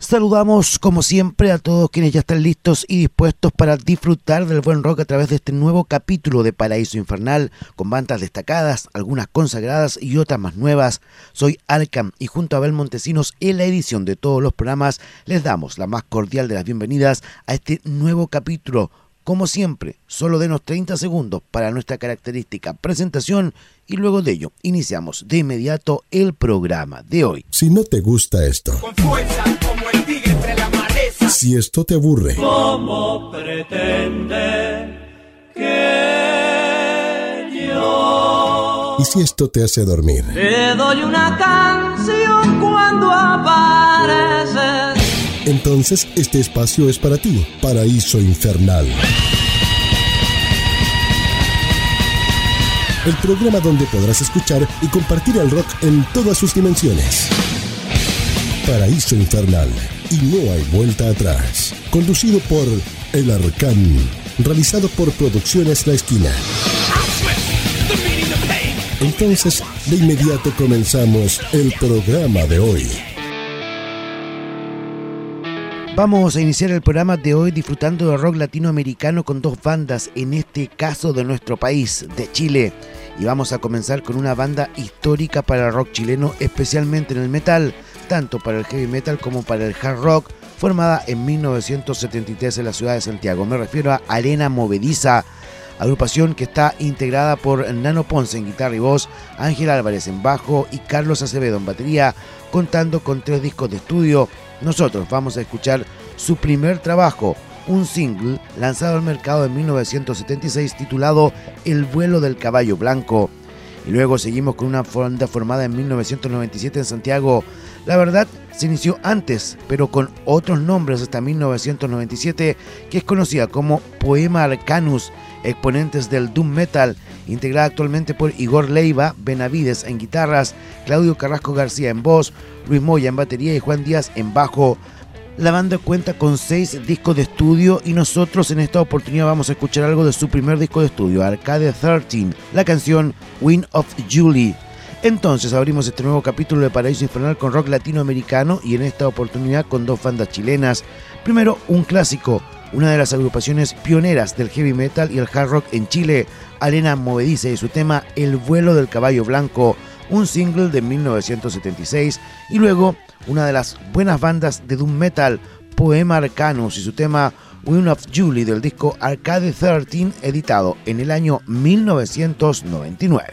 Saludamos como siempre a todos quienes ya están listos y dispuestos para disfrutar del buen rock a través de este nuevo capítulo de Paraíso Infernal, con bandas destacadas, algunas consagradas y otras más nuevas. Soy Arkham y junto a Abel Montesinos en la edición de todos los programas les damos la más cordial de las bienvenidas a este nuevo capítulo. Como siempre, solo denos 30 segundos para nuestra característica presentación y luego de ello iniciamos de inmediato el programa de hoy. Si no te gusta esto, con fuerza como el tigre entre la maleza. Si esto te aburre, ¿cómo pretende que yo? Y si esto te hace dormir, Te doy una canción cuando apareces. Entonces este espacio es para ti. Paraíso Infernal. El programa donde podrás escuchar y compartir el rock en todas sus dimensiones. Paraíso Infernal. Y no hay vuelta atrás. Conducido por El Arcán. Realizado por Producciones La Esquina. Entonces, de inmediato comenzamos el programa de hoy. Vamos a iniciar el programa de hoy disfrutando de rock latinoamericano con dos bandas, en este caso de nuestro país, de Chile. Y vamos a comenzar con una banda histórica para el rock chileno, especialmente en el metal, tanto para el heavy metal como para el hard rock, formada en 1973 en la ciudad de Santiago. Me refiero a Arena Movediza, agrupación que está integrada por Nano Ponce en guitarra y voz, Ángel Álvarez en bajo y Carlos Acevedo en batería, contando con 3 discos de estudio. Nosotros vamos a escuchar su primer trabajo, un single lanzado al mercado en 1976 titulado El vuelo del caballo blanco. Y luego seguimos con una banda formada en 1997 en Santiago. La verdad, se inició antes, pero con otros nombres hasta 1997, que es conocida como Poema Arcanus, exponentes del doom metal, integrada actualmente por Igor Leiva Benavides en guitarras, Claudio Carrasco García en voz, Luis Moya en batería y Juan Díaz en bajo. La banda cuenta con 6 discos de estudio y nosotros en esta oportunidad vamos a escuchar algo de su primer disco de estudio, Arcade 13, la canción Wind of Julie. Entonces abrimos este nuevo capítulo de Paraíso Infernal con rock latinoamericano y en esta oportunidad con 2 bandas chilenas. Primero, un clásico, una de las agrupaciones pioneras del heavy metal y el hard rock en Chile, Arena Movediza, y su tema El vuelo del caballo blanco, un single de 1976, y luego una de las buenas bandas de doom metal, Poema Arcanus, y su tema Wind of Julie del disco Arcade 13, editado en el año 1999.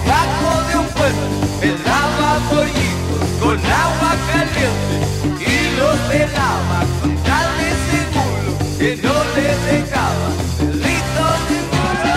debajo de un puente, pelaba pollitos con agua caliente y los pelaba con tal de seguro que no les dejaba pelitos ninguno.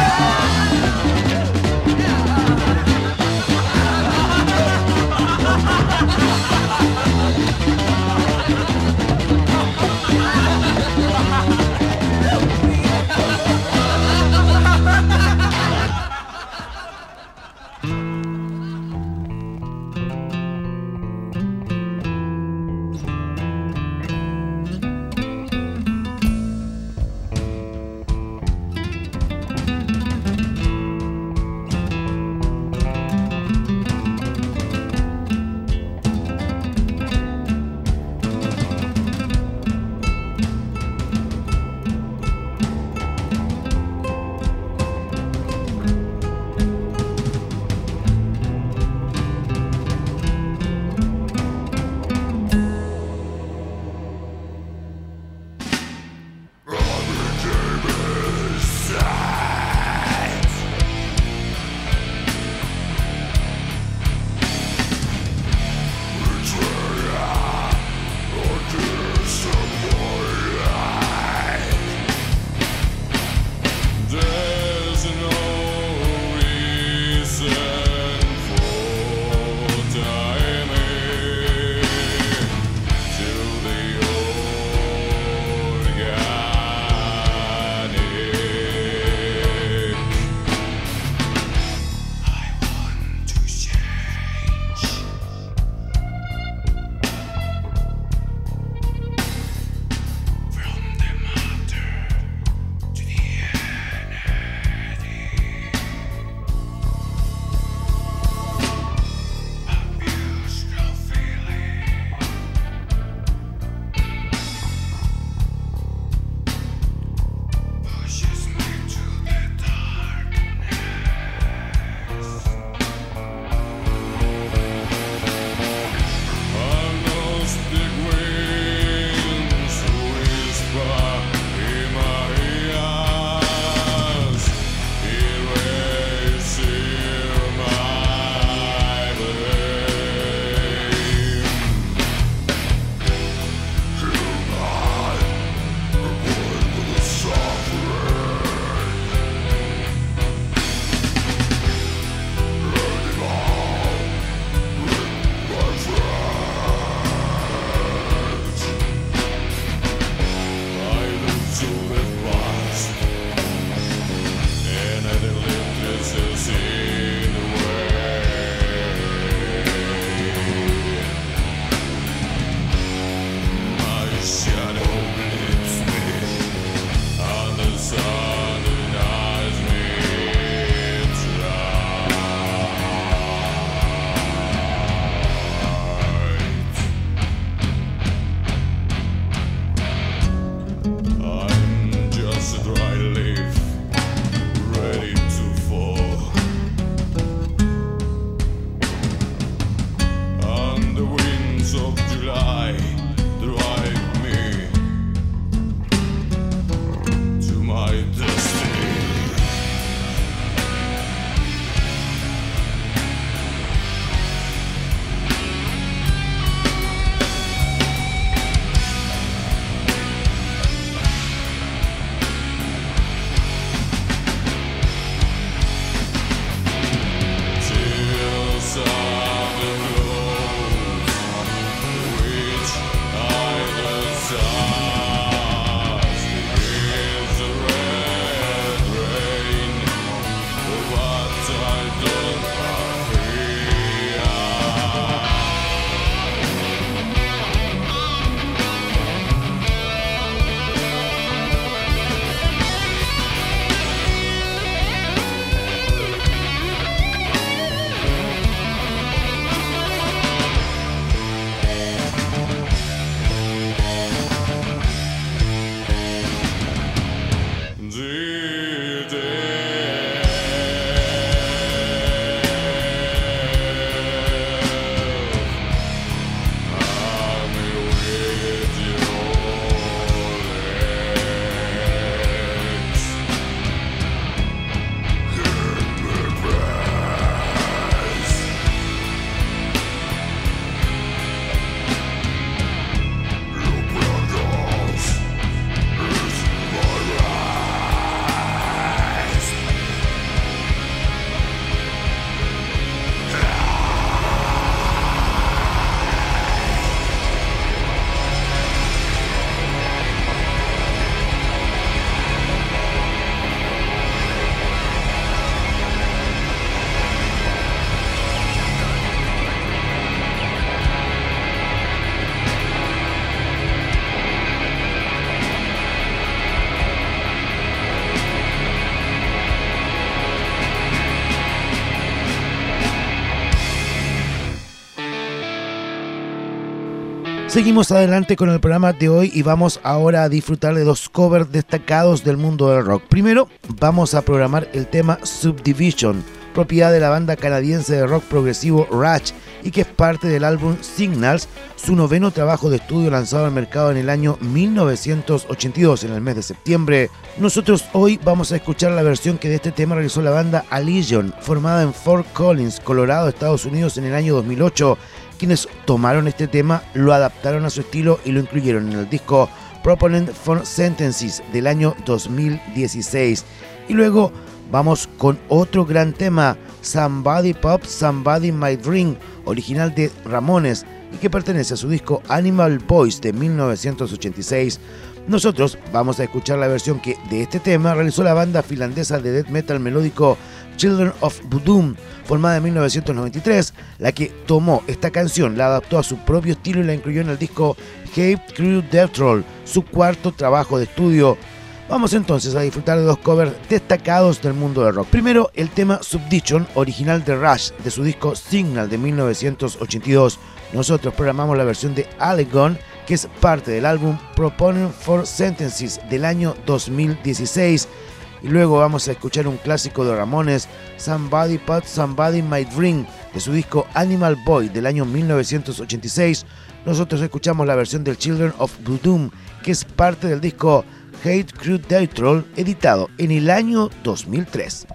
Seguimos adelante con el programa de hoy y vamos ahora a disfrutar de dos covers destacados del mundo del rock. Primero, vamos a programar el tema Subdivision, propiedad de la banda canadiense de rock progresivo Rush y que es parte del álbum Signals, su noveno trabajo de estudio lanzado al mercado en el año 1982, en el mes de septiembre. Nosotros hoy vamos a escuchar la versión que de este tema realizó la banda Allegion, formada en Fort Collins, Colorado, Estados Unidos en el año 2008, quienes tomaron este tema, lo adaptaron a su estilo y lo incluyeron en el disco Propellant for Sentences del año 2016. Y luego vamos con otro gran tema, Somebody Pop, Somebody Might Ring, original de Ramones y que pertenece a su disco Animal Boys de 1986. Nosotros vamos a escuchar la versión que de este tema realizó la banda finlandesa de death metal melódico Children of Bodom, formada en 1993, la que tomó esta canción, la adaptó a su propio estilo y la incluyó en el disco Hate Crew Death Troll, su cuarto trabajo de estudio. Vamos entonces a disfrutar de dos covers destacados del mundo del rock. Primero, el tema Subdivision, original de Rush, de su disco Signal de 1982. Nosotros programamos la versión de Allegion, que es parte del álbum Propellant for Sentences del año 2016. Y luego vamos a escuchar un clásico de Ramones, Somebody Pop, Somebody Might Ring, de su disco Animal Boy del año 1986. Nosotros escuchamos la versión del Children of Bodom, que es parte del disco Hate Crew Death Troll, editado en el año 2003.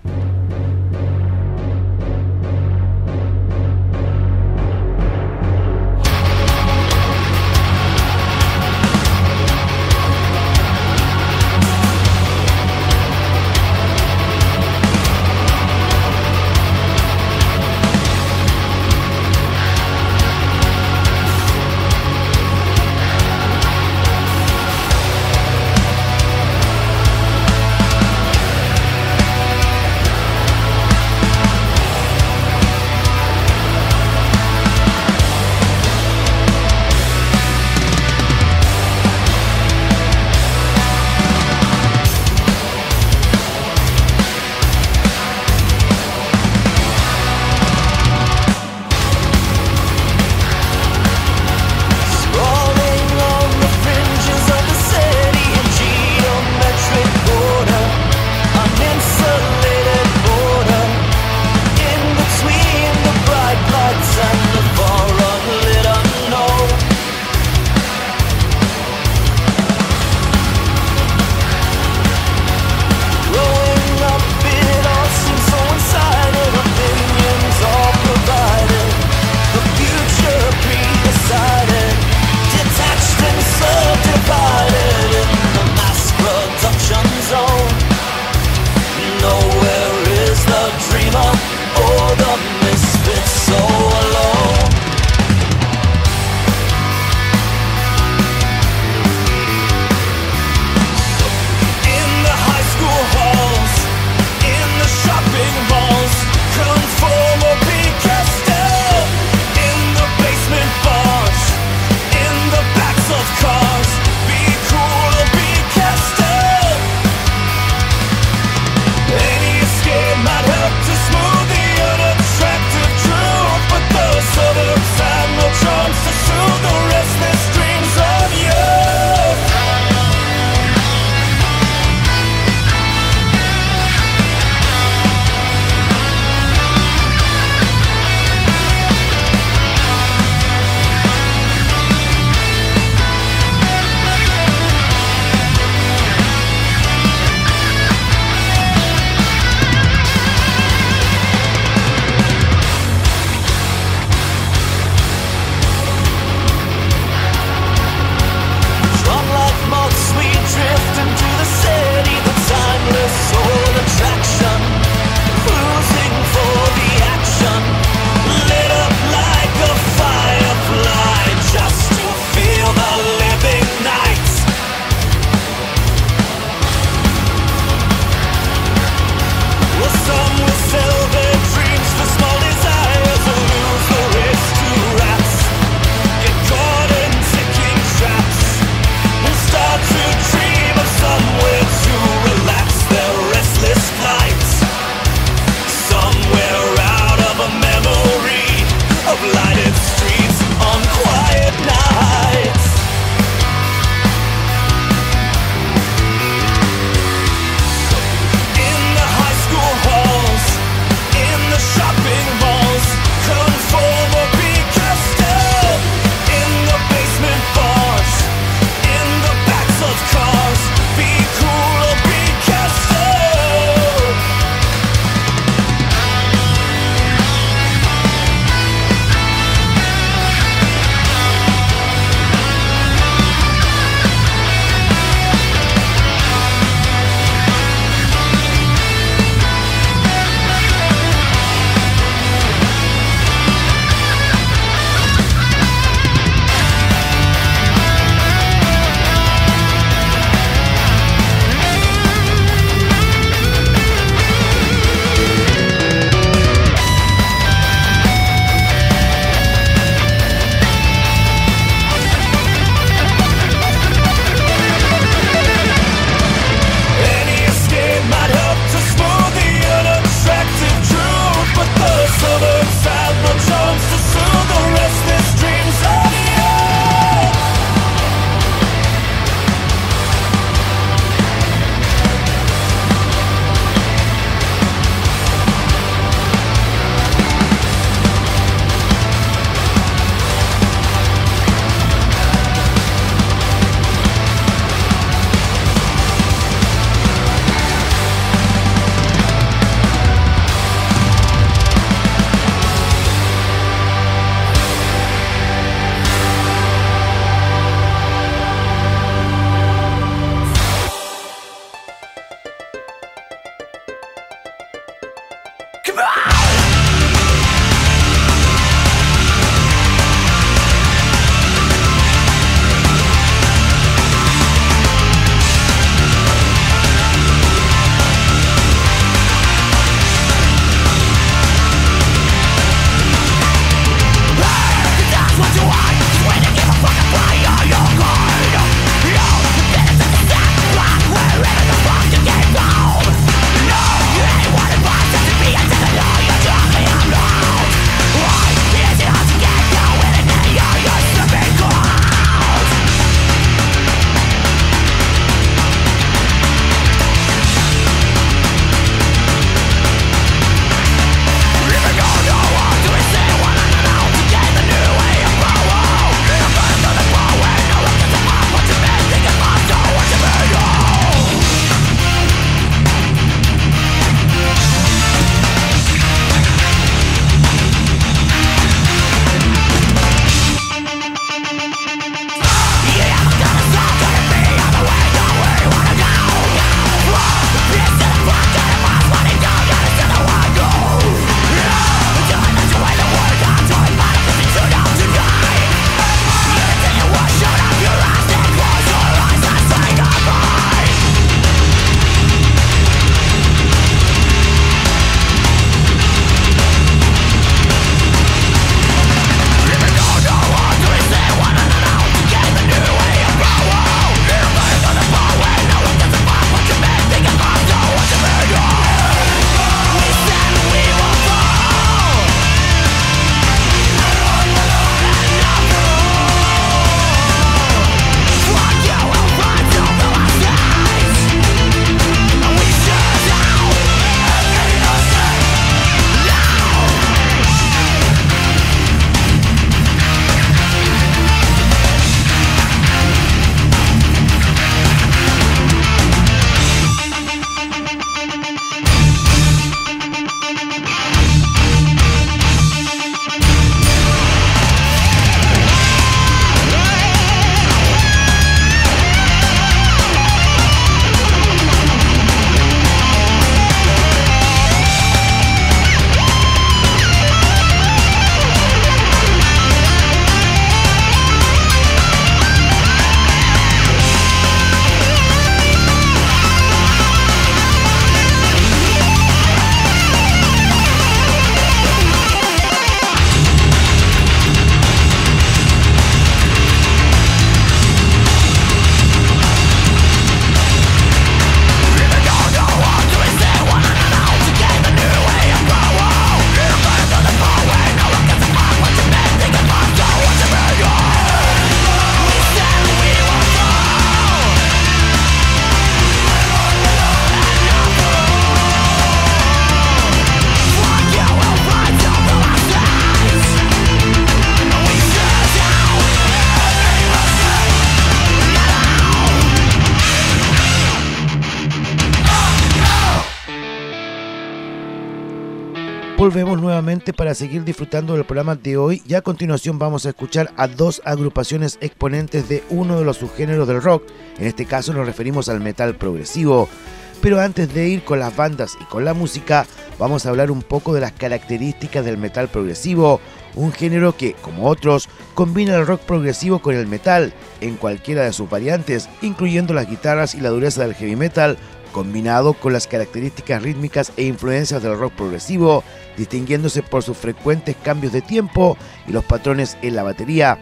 Volvemos nuevamente para seguir disfrutando del programa de hoy y a continuación vamos a escuchar a dos agrupaciones exponentes de uno de los subgéneros del rock. En este caso nos referimos al metal progresivo. Pero antes de ir con las bandas y con la música, vamos a hablar un poco de las características del metal progresivo, un género que, como otros, combina el rock progresivo con el metal en cualquiera de sus variantes, incluyendo las guitarras y la dureza del heavy metal, combinado con las características rítmicas e influencias del rock progresivo, distinguiéndose por sus frecuentes cambios de tiempo y los patrones en la batería.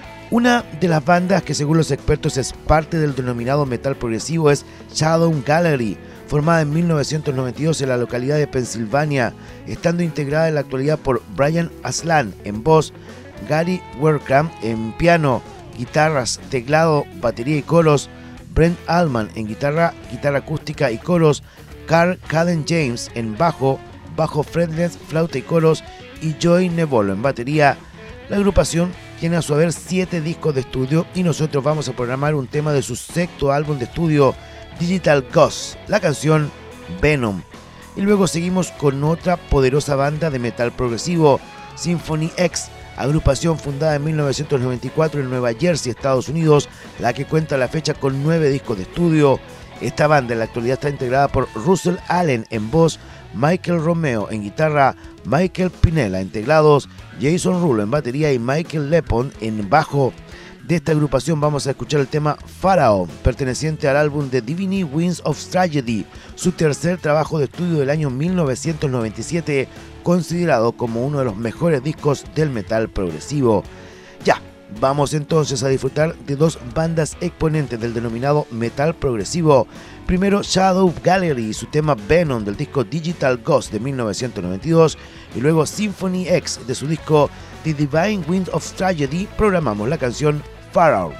Una de las bandas que según los expertos es parte del denominado metal progresivo es Shadow Gallery, formada en 1992 en la localidad de Pensilvania, estando integrada en la actualidad por Brian Aslan en voz, Gary Werkamp en piano, guitarras, teclado, batería y coros, Brent Allman en guitarra acústica y coros, Carl Caden James en bajo fretless, flauta y coros y Joey Nebolo en batería. La agrupación tiene a su haber 7 discos de estudio y nosotros vamos a programar un tema de su 6º álbum de estudio, Digital Ghost, la canción Venom. Y luego seguimos con otra poderosa banda de metal progresivo, Symphony X, agrupación fundada en 1994 en Nueva Jersey, Estados Unidos, la que cuenta a la fecha con 9 discos de estudio. Esta banda en la actualidad está integrada por Russell Allen en voz, Michael Romeo en guitarra, Michael Pinella en teclados, Jason Rulo en batería y Michael Lepon en bajo. De esta agrupación vamos a escuchar el tema Pharaoh, perteneciente al álbum The Divine Winds of Tragedy, su tercer trabajo de estudio del año 1997, considerado como uno de los mejores discos del metal progresivo. Ya, vamos entonces a disfrutar de dos bandas exponentes del denominado metal progresivo. Primero Shadow Gallery y su tema Venom del disco Digital Ghost de 1992 y luego Symphony X de su disco The Divine Wind of Tragedy. Programamos la canción Pharaoh.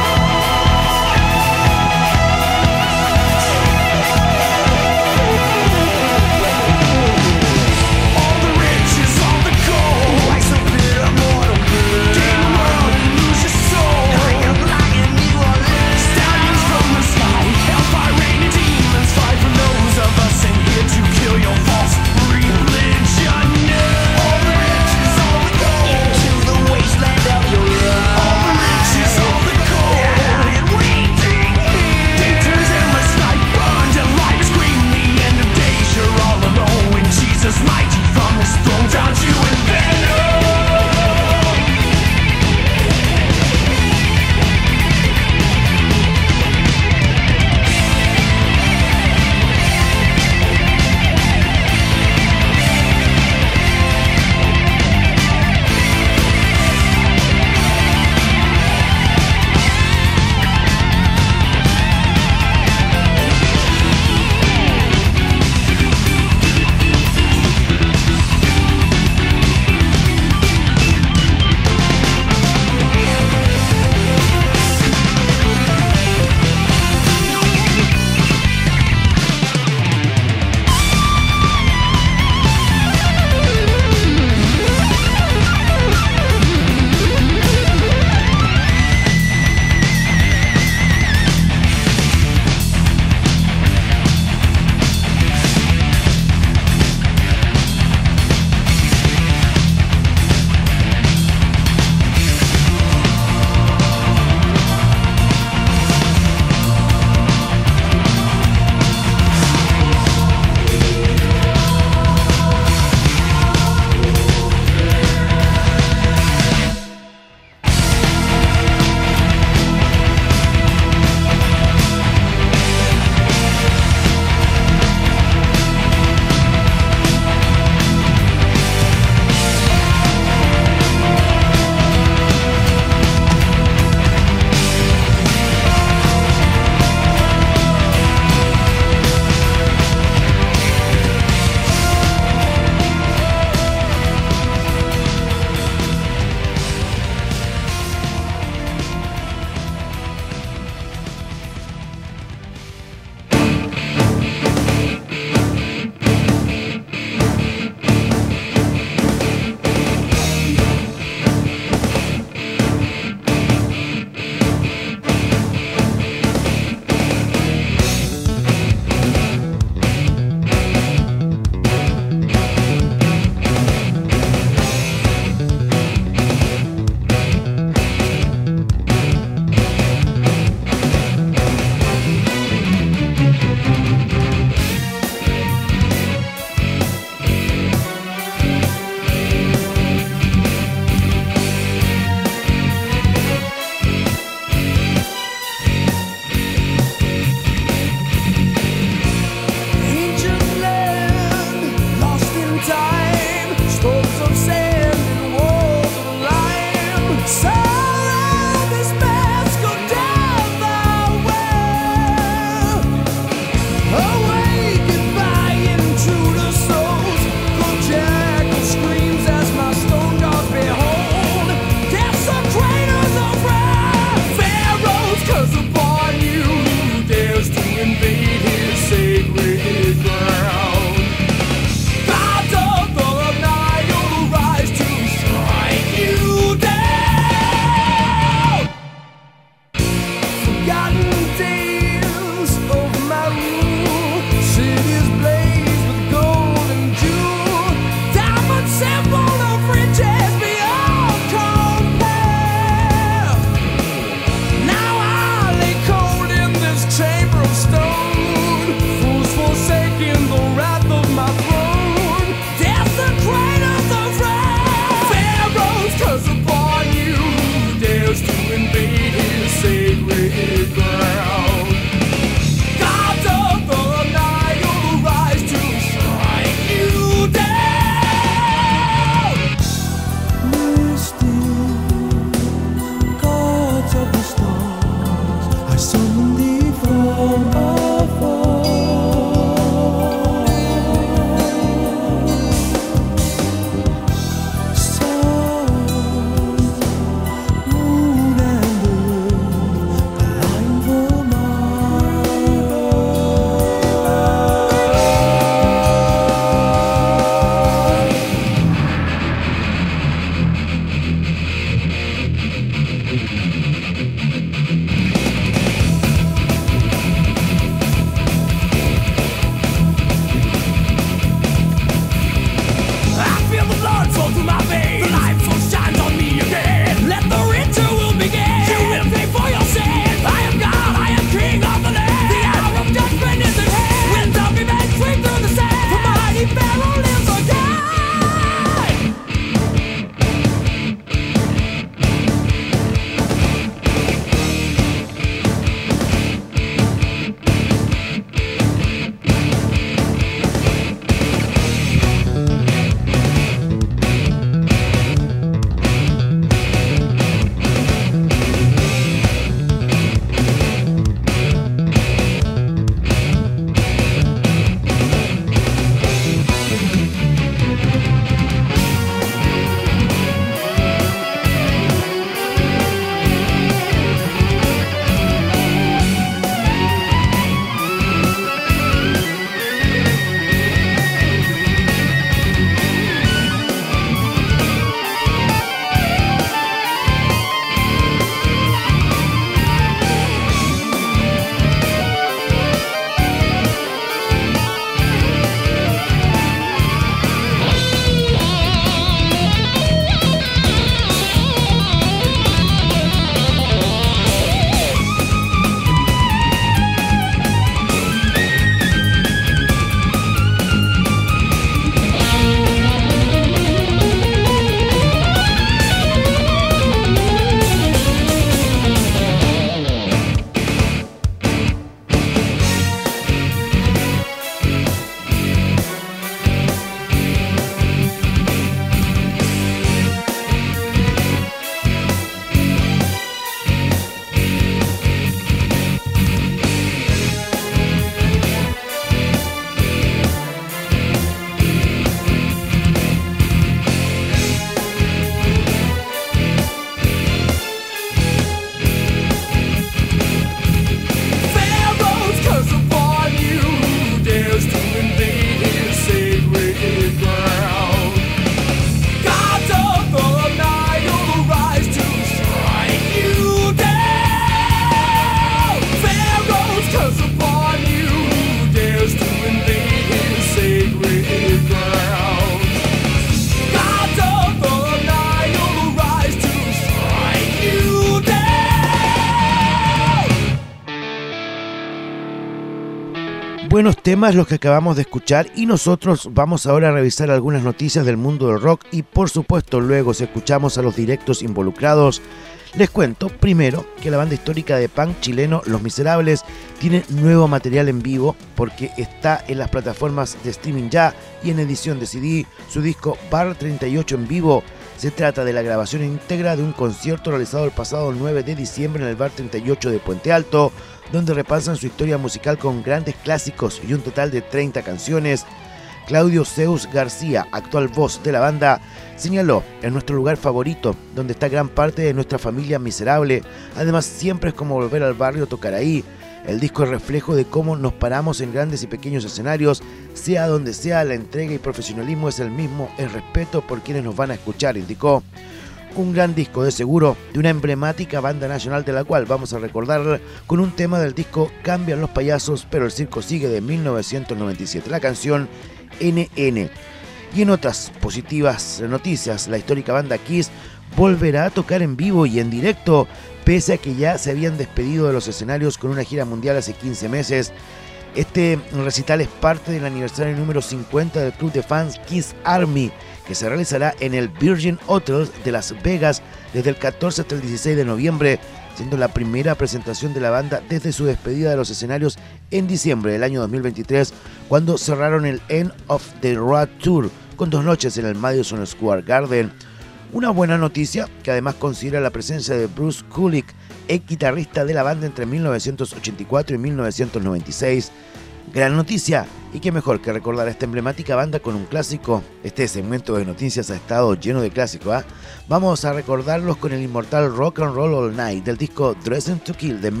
Buenos temas los que acabamos de escuchar y nosotros vamos ahora a revisar algunas noticias del mundo del rock y por supuesto luego si escuchamos a los directos involucrados. Les cuento primero que la banda histórica de punk chileno Los Miserables tiene nuevo material en vivo porque está en las plataformas de streaming ya y en edición de CD su disco Bar 38 en vivo. Se trata de la grabación íntegra de un concierto realizado el pasado 9 de diciembre en el Bar 38 de Puente Alto, donde repasan su historia musical con grandes clásicos y un total de 30 canciones. Claudio Zeus García, actual voz de la banda, señaló: "Es nuestro lugar favorito, donde está gran parte de nuestra familia miserable. Además, siempre es como volver al barrio a tocar ahí. El disco es reflejo de cómo nos paramos en grandes y pequeños escenarios, sea donde sea, la entrega y profesionalismo es el mismo, el respeto por quienes nos van a escuchar", indicó. Un gran disco de seguro de una emblemática banda nacional de la cual vamos a recordar con un tema del disco Cambian los payasos, pero el circo sigue de 1997, la canción NN. Y en otras positivas noticias, la histórica banda Kiss volverá a tocar en vivo y en directo, pese a que ya se habían despedido de los escenarios con una gira mundial hace 15 meses. Este recital es parte del aniversario número 50 del club de fans Kiss Army, que se realizará en el Virgin Hotels de Las Vegas desde el 14 hasta el 16 de noviembre, siendo la primera presentación de la banda desde su despedida de los escenarios en diciembre del año 2023, cuando cerraron el End of the Road Tour con 2 noches en el Madison Square Garden. Una buena noticia que además considera la presencia de Bruce Kulick, ex guitarrista de la banda entre 1984 y 1996. Gran noticia, y qué mejor que recordar a esta emblemática banda con un clásico. Este segmento de noticias ha estado lleno de clásicos, ¿eh? Vamos a recordarlos con el inmortal Rock and Roll All Night del disco Dressing to Kill de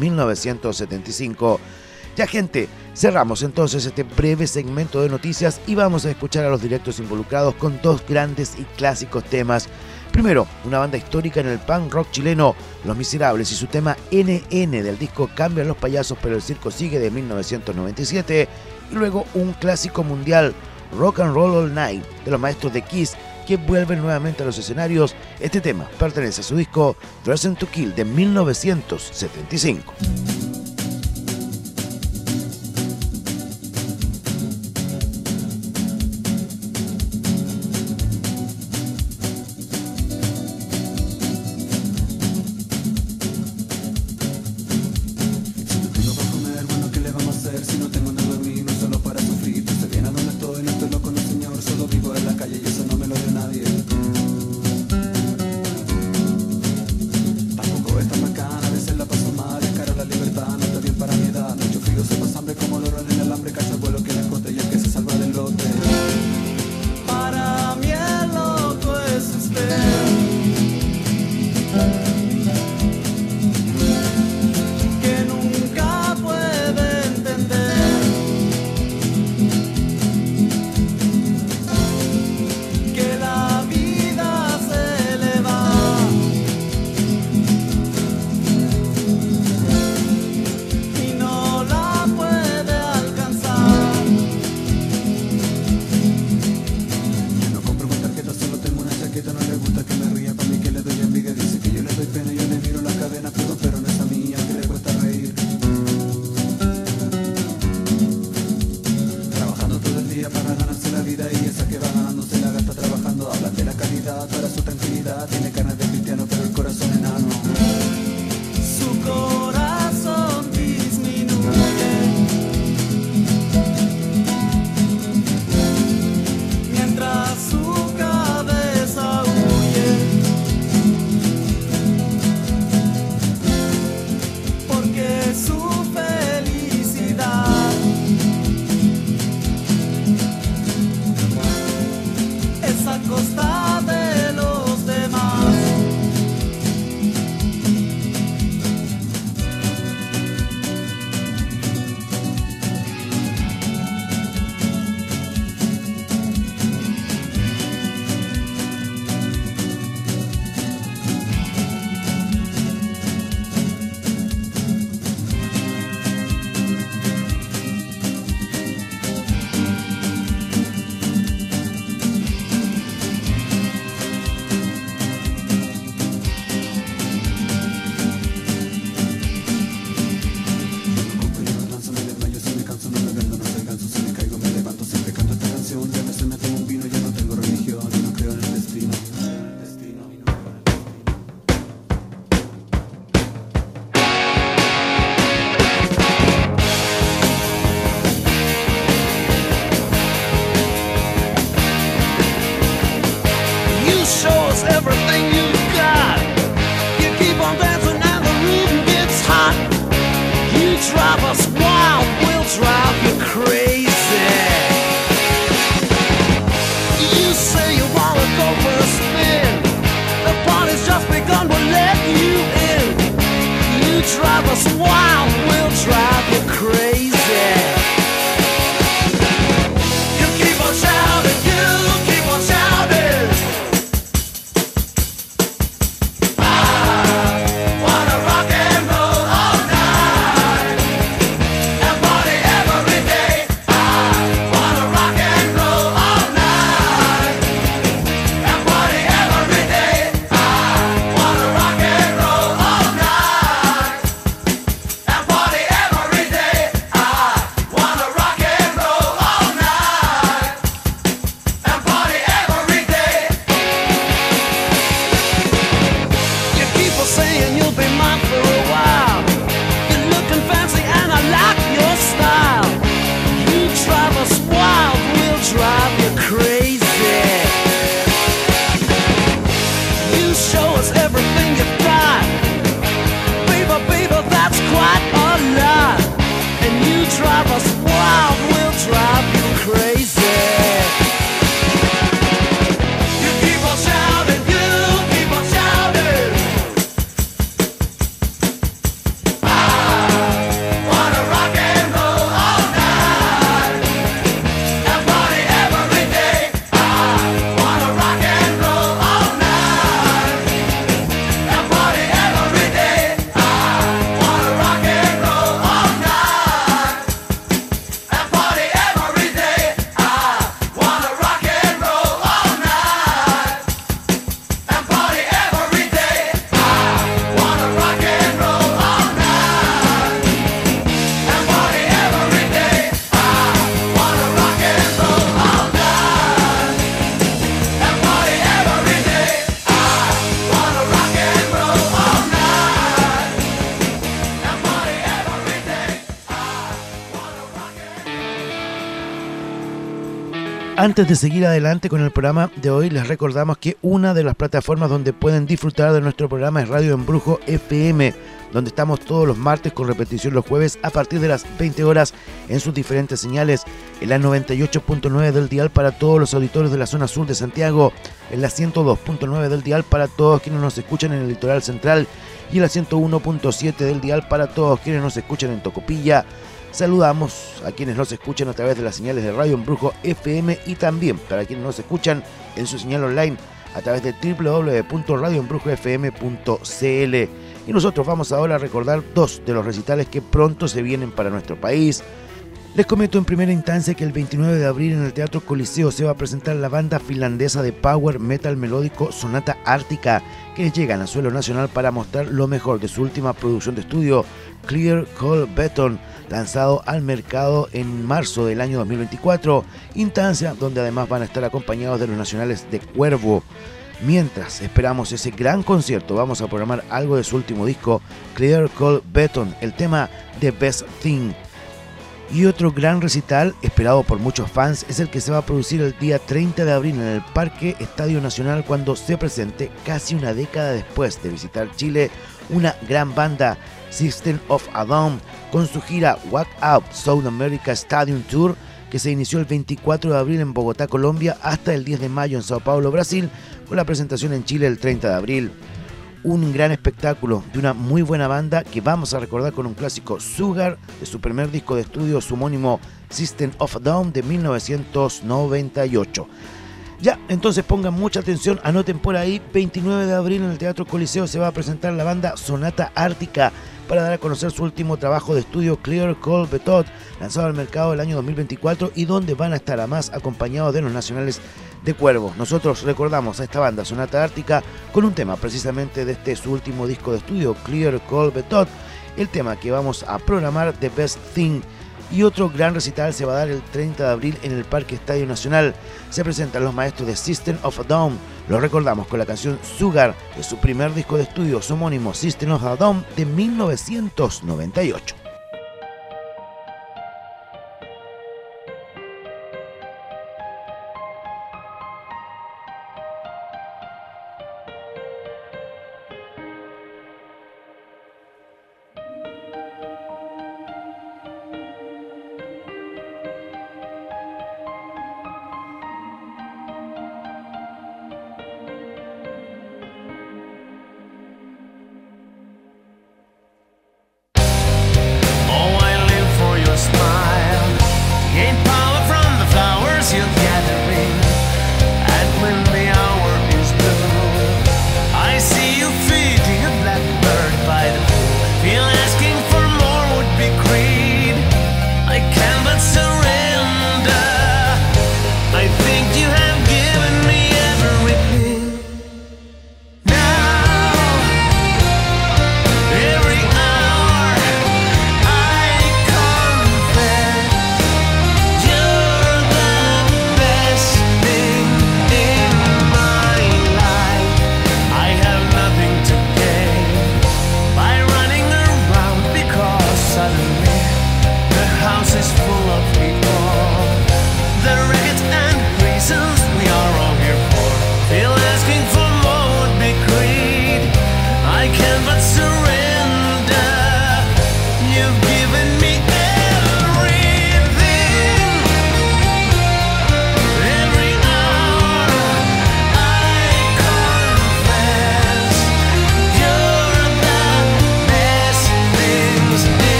1975. Ya, gente, cerramos entonces este breve segmento de noticias y vamos a escuchar a los directos involucrados con 2 grandes y clásicos temas. Primero, una banda histórica en el punk rock chileno, Los Miserables, y su tema NN del disco Cambian los payasos pero el circo sigue de 1997. Y luego un clásico mundial, Rock and Roll All Night, de los maestros de Kiss, que vuelven nuevamente a los escenarios. Este tema pertenece a su disco Dressing to Kill de 1975. Tampoco es tan bacana, a veces la paso mal, encara la libertad. Antes de seguir adelante con el programa de hoy, les recordamos que una de las plataformas donde pueden disfrutar de nuestro programa es Radio Embrujo FM, donde estamos todos los martes con repetición los jueves a partir de las 20 horas en sus diferentes señales, en la 98.9 del dial para todos los auditores de la zona sur de Santiago, en la 102.9 del dial para todos quienes nos escuchan en el litoral central y en la 101.7 del dial para todos quienes nos escuchan en Tocopilla. Saludamos a quienes nos escuchan a través de las señales de Radio Embrujo FM y también para quienes nos escuchan en su señal online a través de www.radioembrujofm.cl. Y nosotros vamos ahora a recordar dos de los recitales que pronto se vienen para nuestro país. Les comento en primera instancia que el 29 de abril en el Teatro Coliseo se va a presentar la banda finlandesa de power metal melódico Sonata Ártica, que llegan a suelo nacional para mostrar lo mejor de su última producción de estudio, Clear Cold Beton, lanzado al mercado en marzo del año 2024, instancia donde además van a estar acompañados de los nacionales de Cuervo. Mientras esperamos ese gran concierto, vamos a programar algo de su último disco, Clear Cold Beton, el tema The Best Thing. Y otro gran recital, esperado por muchos fans, es el que se va a producir el día 30 de abril en el Parque Estadio Nacional, cuando se presente, casi una década después de visitar Chile, una gran banda, System of a Down, con su gira Walk Out South America Stadium Tour, que se inició el 24 de abril en Bogotá, Colombia, hasta el 10 de mayo en Sao Paulo, Brasil, con la presentación en Chile el 30 de abril. Un gran espectáculo de una muy buena banda que vamos a recordar con un clásico, Sugar, de su primer disco de estudio, su homónimo System of a Down de 1998. Ya, entonces pongan mucha atención, anoten por ahí, 29 de abril en el Teatro Coliseo se va a presentar la banda Sonata Ártica para dar a conocer su último trabajo de estudio, Clear Cold Beton, lanzado al mercado el año 2024 y donde van a estar además acompañados de los nacionales de Cuervo. Nosotros recordamos a esta banda Sonata Ártica con un tema precisamente de su último disco de estudio, Clear Cold Beton, el tema que vamos a programar, The Best Thing. Y otro gran recital se va a dar el 30 de abril en el Parque Estadio Nacional. Se presentan los maestros de System of a Down. Los recordamos con la canción Sugar de su primer disco de estudio, su homónimo System of a Down de 1998.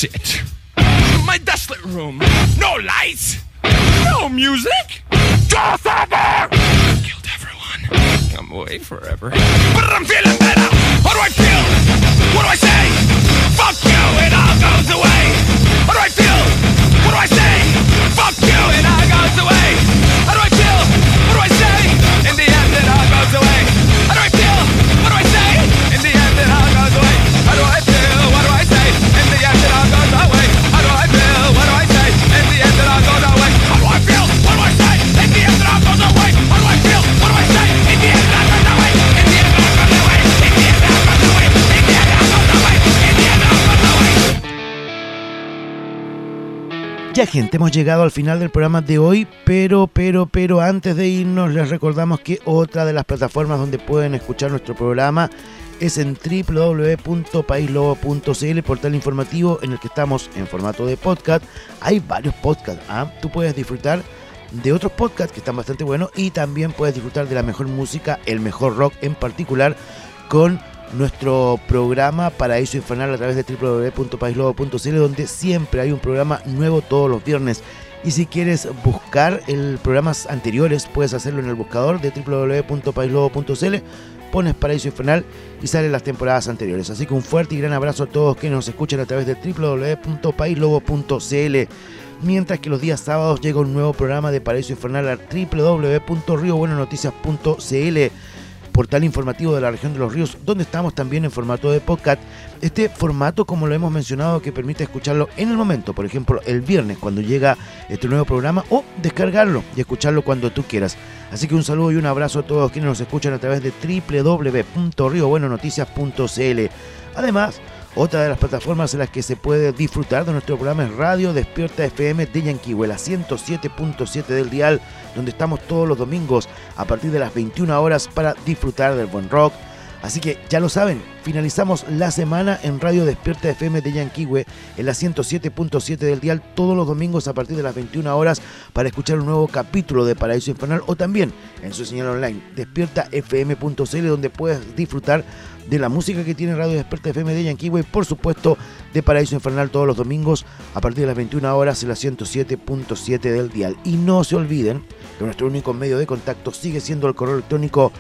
sit. My desolate room, no lights, no music. Just over. Killed everyone. I'm away forever. But I'm feeling better. How do I feel? What do I say? Fuck you, it all goes away. How do I feel? What do I say? Fuck you, it all goes away. How do I feel? What do I say? In the end, it all goes away. How do I feel? What do I say? In the end, it all goes away. How do I feel? What do I say? In the end, it all goes away. How do I feel? What do I say? In the end, it all goes away. How do I feel? What do I say? In the end, it all goes away. How do I feel? What do I say? In the end, it all goes away. In the end, it all goes away. In the end, it all goes away. In the end, it all goes away. In the end, it all goes away. Ya, gente, hemos llegado al final del programa de hoy, pero antes de irnos les recordamos que otra de las plataformas donde pueden escuchar nuestro programa es en www.paislobo.cl, portal informativo en el que estamos en formato de podcast. Hay varios podcasts, tú puedes disfrutar de otros podcasts que están bastante buenos y también puedes disfrutar de la mejor música, el mejor rock en particular, con nuestro programa Paraíso Infernal a través de www.paislobo.cl, donde siempre hay un programa nuevo todos los viernes. Y si quieres buscar programas anteriores, puedes hacerlo en el buscador de www.paislobo.cl, pones Paraíso Infernal y salen las temporadas anteriores. Así que un fuerte y gran abrazo a todos que nos escuchan a través de www.paislobo.cl. Mientras que los días sábados llega un nuevo programa de Paraíso Infernal a www.riobuenonoticias.cl, portal informativo de la región de los ríos, donde estamos también en formato de podcast. Este formato, como lo hemos mencionado, que permite escucharlo en el momento, por ejemplo el viernes cuando llega este nuevo programa, o descargarlo y escucharlo cuando tú quieras. Así que un saludo y un abrazo a todos quienes nos escuchan a través de www.riobuenonoticias.cl. Además, otra de las plataformas en las que se puede disfrutar de nuestro programa es Radio Despierta FM de Yanquihue, la 107.7 del dial, donde estamos todos los domingos a partir de las 21 horas para disfrutar del buen rock. Así que ya lo saben, finalizamos la semana en Radio Despierta FM de Yanquihue, en la 107.7 del dial, todos los domingos a partir de las 21 horas para escuchar un nuevo capítulo de Paraíso Infernal, o también en su señal online despiertafm.cl, donde puedes disfrutar de la música que tiene Radio Despierta FM de Yanquihue y por supuesto de Paraíso Infernal todos los domingos a partir de las 21 horas en la 107.7 del dial. Y no se olviden que nuestro único medio de contacto sigue siendo el correo electrónico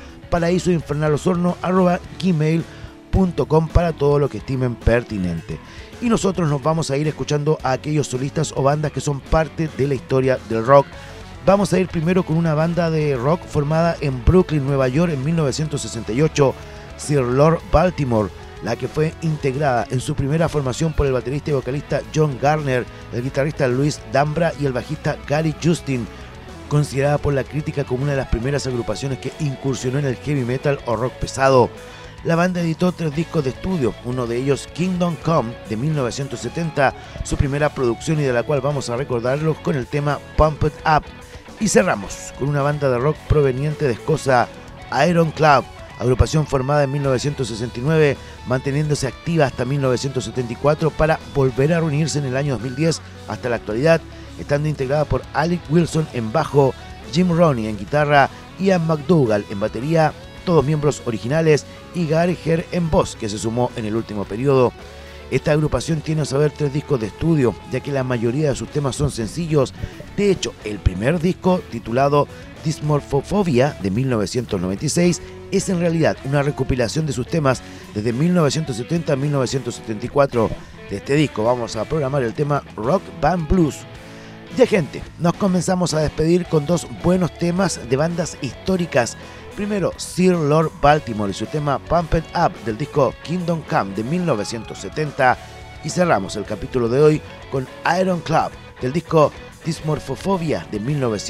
paraísoinfernalosorno@gmail.com para todo lo que estimen pertinente. Y nosotros nos vamos a ir escuchando a aquellos solistas o bandas que son parte de la historia del rock. Vamos a ir primero con una banda de rock formada en Brooklyn, Nueva York en 1968, Sir Lord Baltimore, la que fue integrada en su primera formación por el baterista y vocalista John Garner, el guitarrista Louis Dambra y el bajista Gary Justin, considerada por la crítica como una de las primeras agrupaciones que incursionó en el heavy metal o rock pesado. La banda editó 3 discos de estudio, uno de ellos Kingdom Come de 1970, su primera producción y de la cual vamos a recordarlos con el tema Pump It Up. Y cerramos con una banda de rock proveniente de Escocia, Iron Club, agrupación formada en 1969, manteniéndose activa hasta 1974 para volver a reunirse en el año 2010 hasta la actualidad, estando integrada por Alec Wilson en bajo, Jim Roney en guitarra, Ian McDougall en batería, todos miembros originales, y Gary Hare en voz, que se sumó en el último periodo. Esta agrupación tiene a saber 3 discos de estudio, ya que la mayoría de sus temas son sencillos. De hecho, el primer disco, titulado Dysmorphophobia de 1996, es en realidad una recopilación de sus temas desde 1970 a 1974. De este disco vamos a programar el tema Rock Band Blues. Ya, gente, nos comenzamos a despedir con 2 buenos temas de bandas históricas. Primero, Sir Lord Baltimore y su tema Pump It Up del disco Kingdom Come de 1970. Y cerramos el capítulo de hoy con Iron Club del disco Dysmorphophobia de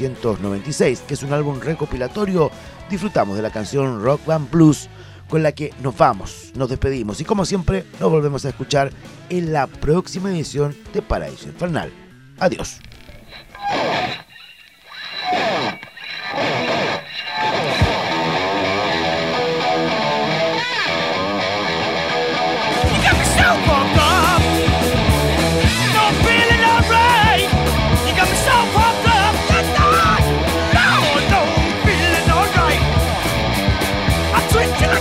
1996, que es un álbum recopilatorio. Disfrutamos de la canción Rock Band Blues, con la que nos despedimos y como siempre nos volvemos a escuchar en la próxima edición de Paraíso Infernal. Adiós.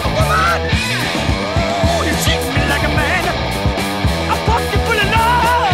Like a man, I pocket full of love.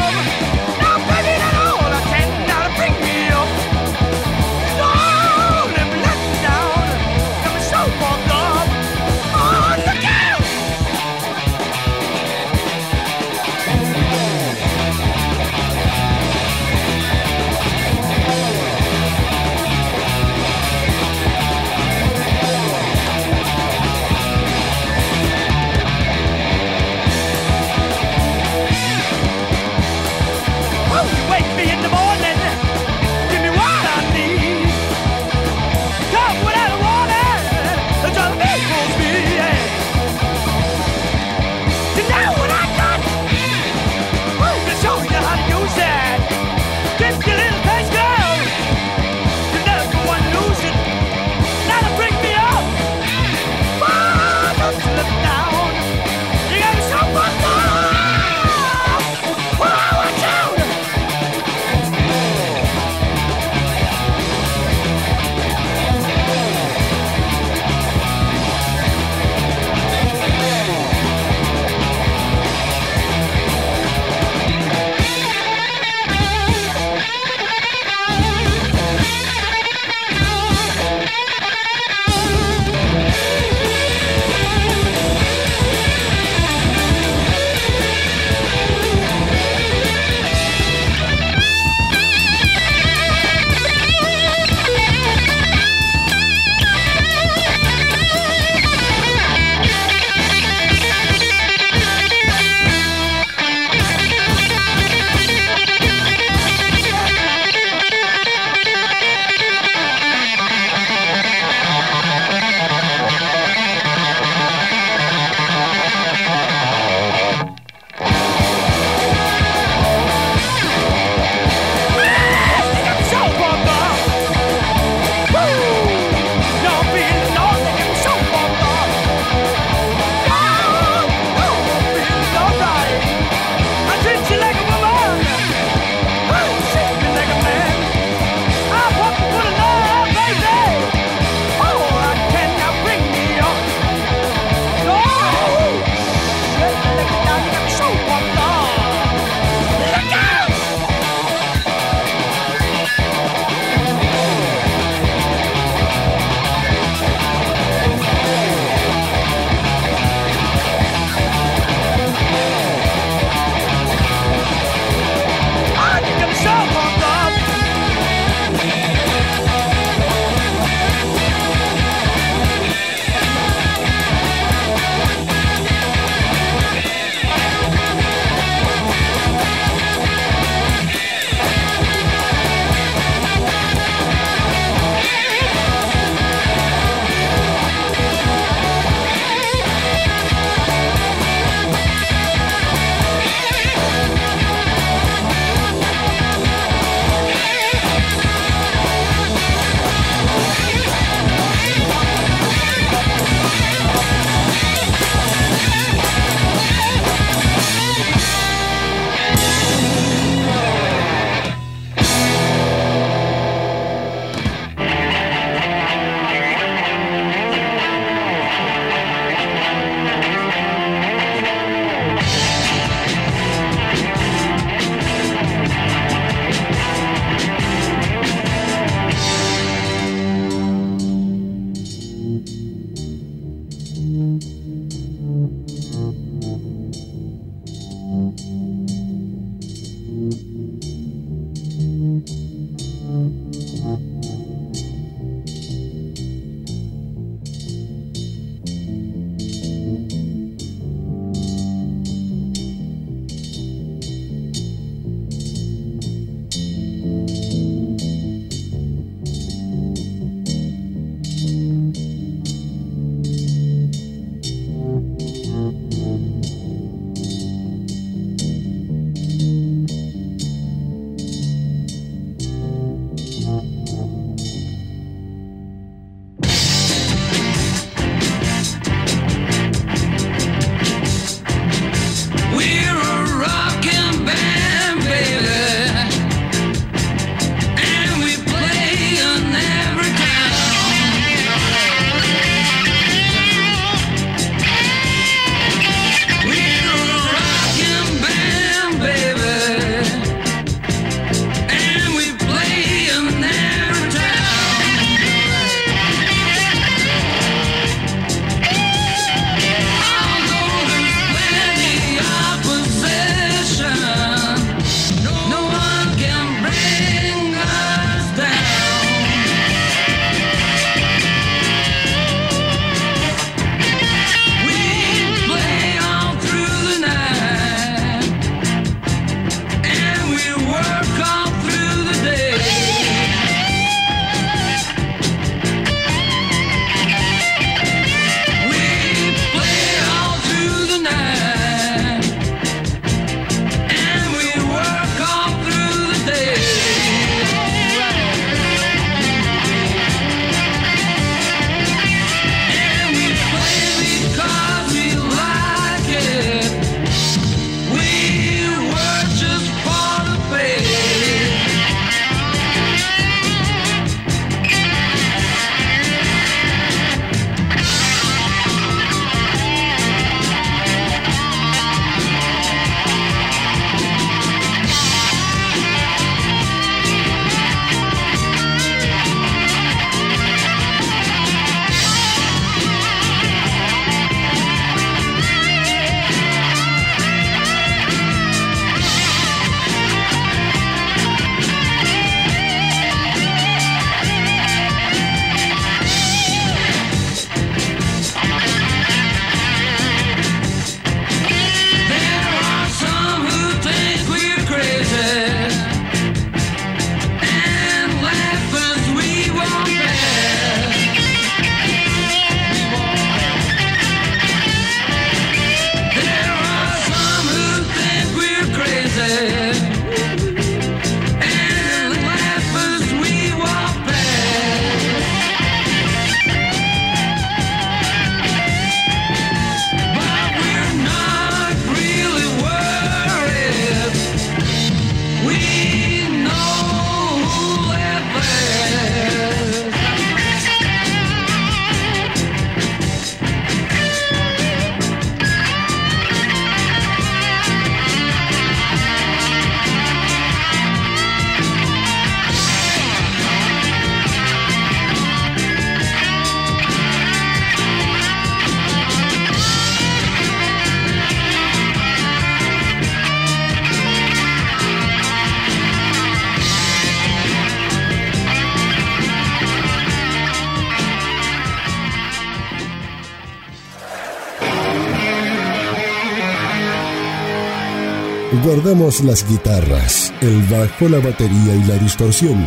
Guardamos las guitarras, el bajo, la batería y la distorsión.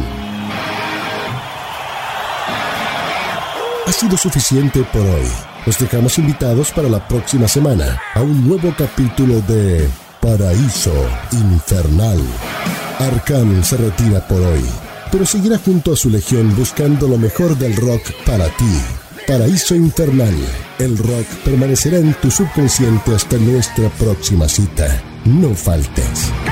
Ha sido suficiente por hoy. Los dejamos invitados para la próxima semana a un nuevo capítulo de Paraíso Infernal. Arkham se retira por hoy, pero seguirá junto a su legión buscando lo mejor del rock para ti. Paraíso Infernal. El rock permanecerá en tu subconsciente hasta nuestra próxima cita. No faltes.